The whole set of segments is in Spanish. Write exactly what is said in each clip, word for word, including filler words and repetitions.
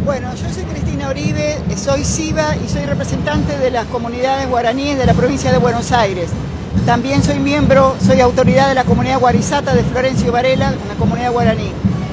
Bueno, yo soy Cristina Oribe, soy SIVA y soy representante de las comunidades guaraníes de la provincia de Buenos Aires. También soy miembro, soy autoridad de la comunidad guarizata de Florencio Varela, en la comunidad guaraní.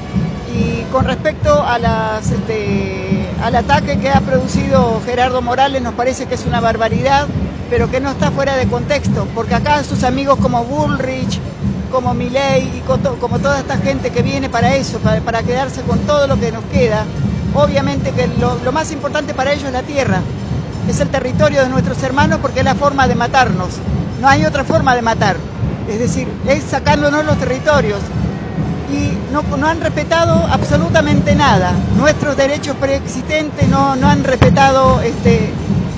Y con respecto a las, este, al ataque que ha producido Gerardo Morales, nos parece que es una barbaridad, pero que no está fuera de contexto, porque acá sus amigos como Bullrich, como Milei y como toda esta gente que viene para eso, para, para quedarse con todo lo que nos queda, obviamente que lo, lo más importante para ellos es la tierra, es el territorio de nuestros hermanos porque es la forma de matarnos, no hay otra forma de matar, es decir, es sacándonos los territorios y no, no han respetado absolutamente nada, nuestros derechos preexistentes no, no han respetado este,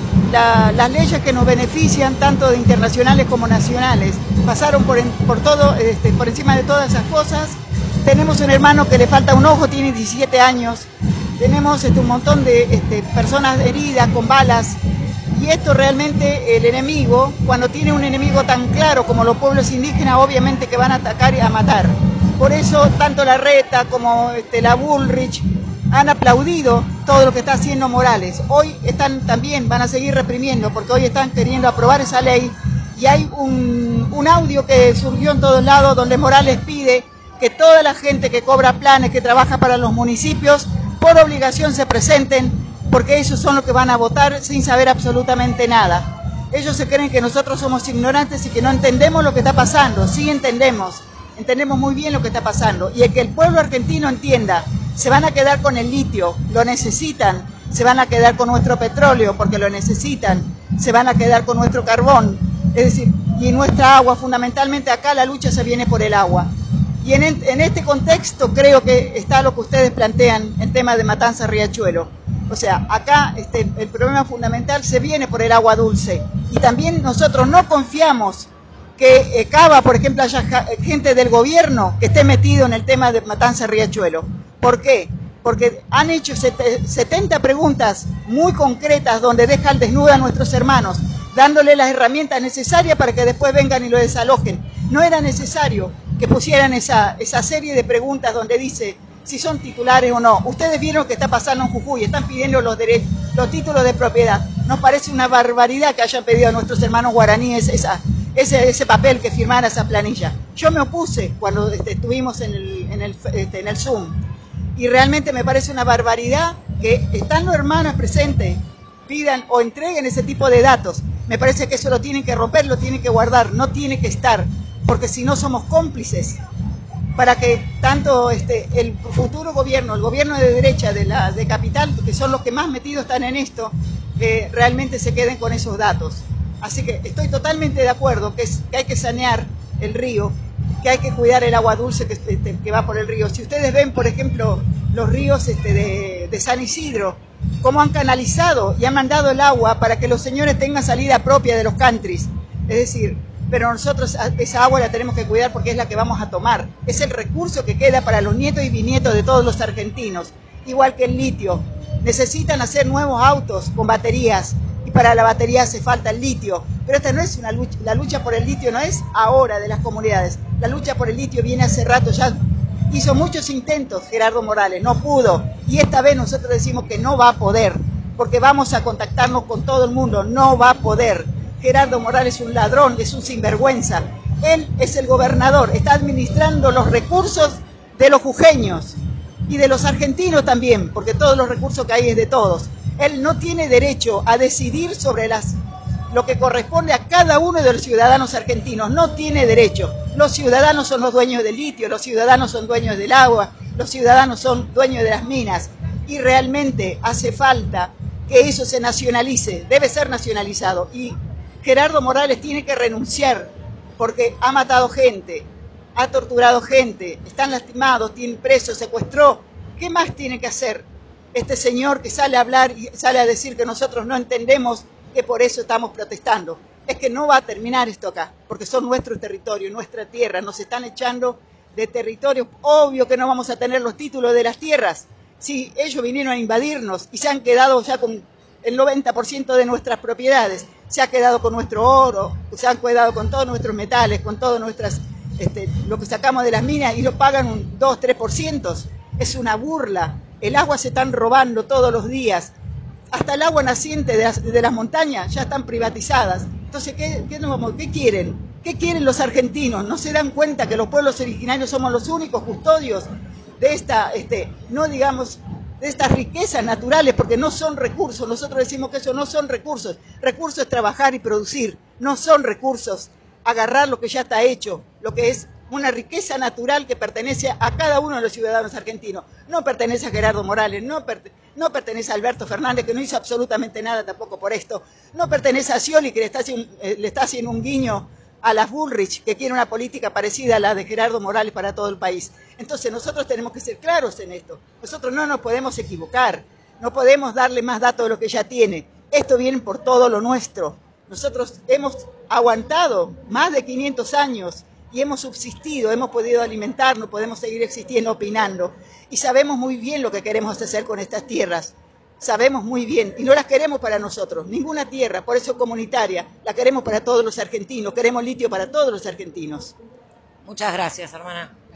la, las leyes que nos benefician tanto de internacionales como nacionales, pasaron por, en, por, todo, este, por encima de todas esas cosas. Tenemos un hermano que le falta un ojo, tiene diecisiete años, tenemos este, un montón de este, personas heridas con balas, y esto realmente el enemigo, cuando tiene un enemigo tan claro como los pueblos indígenas, obviamente que van a atacar y a matar. Por eso tanto la Reta como este, la Bullrich han aplaudido todo lo que está haciendo Morales. Hoy están también, van a seguir reprimiendo, porque hoy están queriendo aprobar esa ley, y hay un, un audio que surgió en todos lados donde Morales pide que toda la gente que cobra planes, que trabaja para los municipios, por obligación se presenten, porque ellos son los que van a votar sin saber absolutamente nada. Ellos se creen que nosotros somos ignorantes y que no entendemos lo que está pasando. Sí entendemos, entendemos muy bien lo que está pasando. Y el que el pueblo argentino entienda, se van a quedar con el litio, lo necesitan, se van a quedar con nuestro petróleo porque lo necesitan, se van a quedar con nuestro carbón, es decir, y nuestra agua, fundamentalmente acá la lucha se viene por el agua. Y en, en este contexto creo que está lo que ustedes plantean en tema de Matanza Riachuelo. O sea, acá este, el problema fundamental se viene por el agua dulce. Y también nosotros no confiamos que eh, Cava, por ejemplo, haya gente del gobierno que esté metido en el tema de Matanza Riachuelo. ¿Por qué? Porque han hecho setenta preguntas muy concretas donde dejan desnuda a nuestros hermanos, dándole las herramientas necesarias para que después vengan y lo desalojen. No era necesario que pusieran esa, esa serie de preguntas donde dice si son titulares o no. Ustedes vieron lo que está pasando en Jujuy, están pidiendo los, derechos, los títulos de propiedad. Nos parece una barbaridad que hayan pedido a nuestros hermanos guaraníes esa, ese, ese papel, que firmara esa planilla. Yo me opuse cuando este, estuvimos en el, en, el, este, en el Zoom, y realmente me parece una barbaridad que estando hermanos presentes pidan o entreguen ese tipo de datos. Me parece que eso lo tienen que romper, lo tienen que guardar, no tiene que estar, porque si no somos cómplices para que tanto este, el futuro gobierno, el gobierno de derecha de la de Capital, que son los que más metidos están en esto, eh, realmente se queden con esos datos. Así que estoy totalmente de acuerdo que, es, que hay que sanear el río, que hay que cuidar el agua dulce que, este, que va por el río. Si ustedes ven, por ejemplo, los ríos este, de, de San Isidro, cómo han canalizado y han mandado el agua para que los señores tengan salida propia de los countries. Es decir, pero nosotros esa agua la tenemos que cuidar porque es la que vamos a tomar. Es el recurso que queda para los nietos y bisnietos de todos los argentinos. Igual que el litio. Necesitan hacer nuevos autos con baterías, y para la batería hace falta el litio. Pero esta no es una lucha, la lucha por el litio no es ahora de las comunidades. La lucha por el litio viene hace rato ya. Hizo muchos intentos Gerardo Morales, no pudo. Y esta vez nosotros decimos que no va a poder, porque vamos a contactarnos con todo el mundo, no va a poder. Gerardo Morales es un ladrón, es un sinvergüenza. Él es el gobernador, está administrando los recursos de los jujeños y de los argentinos también, porque todos los recursos que hay es de todos. Él no tiene derecho a decidir sobre las, lo que corresponde a cada uno de los ciudadanos argentinos, no tiene derecho. Los ciudadanos son los dueños del litio, los ciudadanos son dueños del agua, los ciudadanos son dueños de las minas, y realmente hace falta que eso se nacionalice, debe ser nacionalizado. Y Gerardo Morales tiene que renunciar porque ha matado gente, ha torturado gente, están lastimados, tienen presos, secuestró. ¿Qué más tiene que hacer este señor que sale a hablar y sale a decir que nosotros no entendemos, que por eso estamos protestando? Es que no va a terminar esto acá, porque son nuestros territorios, nuestra tierra, nos están echando de territorios. Obvio que no vamos a tener los títulos de las tierras. Si ellos vinieron a invadirnos y se han quedado ya con el noventa por ciento de nuestras propiedades, se ha quedado con nuestro oro, se han quedado con todos nuestros metales, con todo nuestras, este, lo que sacamos de las minas, y lo pagan un dos, tres por ciento. Es una burla. El agua se están robando todos los días. Hasta el agua naciente de las, de las montañas ya están privatizadas. Entonces, ¿qué, qué, nos, ¿qué quieren? ¿Qué quieren los argentinos? ¿No se dan cuenta que los pueblos originarios somos los únicos custodios de esta, este, no digamos, de estas riquezas naturales? Porque no son recursos. Nosotros decimos que eso no son recursos. Recursos es trabajar y producir. No son recursos agarrar lo que ya está hecho, lo que es una riqueza natural que pertenece a cada uno de los ciudadanos argentinos. No pertenece a Gerardo Morales, no, per, no pertenece a Alberto Fernández, que no hizo absolutamente nada tampoco por esto. No pertenece a Scioli, que le está haciendo, eh, le está haciendo un guiño a las Bullrich, que quiere una política parecida a la de Gerardo Morales para todo el país. Entonces nosotros tenemos que ser claros en esto. Nosotros no nos podemos equivocar, no podemos darle más datos de lo que ya tiene. Esto viene por todo lo nuestro. Nosotros hemos aguantado más de quinientos años y hemos subsistido, hemos podido alimentarnos, podemos seguir existiendo, opinando. Y sabemos muy bien lo que queremos hacer con estas tierras. Sabemos muy bien, y no las queremos para nosotros, ninguna tierra, por eso comunitaria, la queremos para todos los argentinos, queremos litio para todos los argentinos. Muchas gracias, hermana.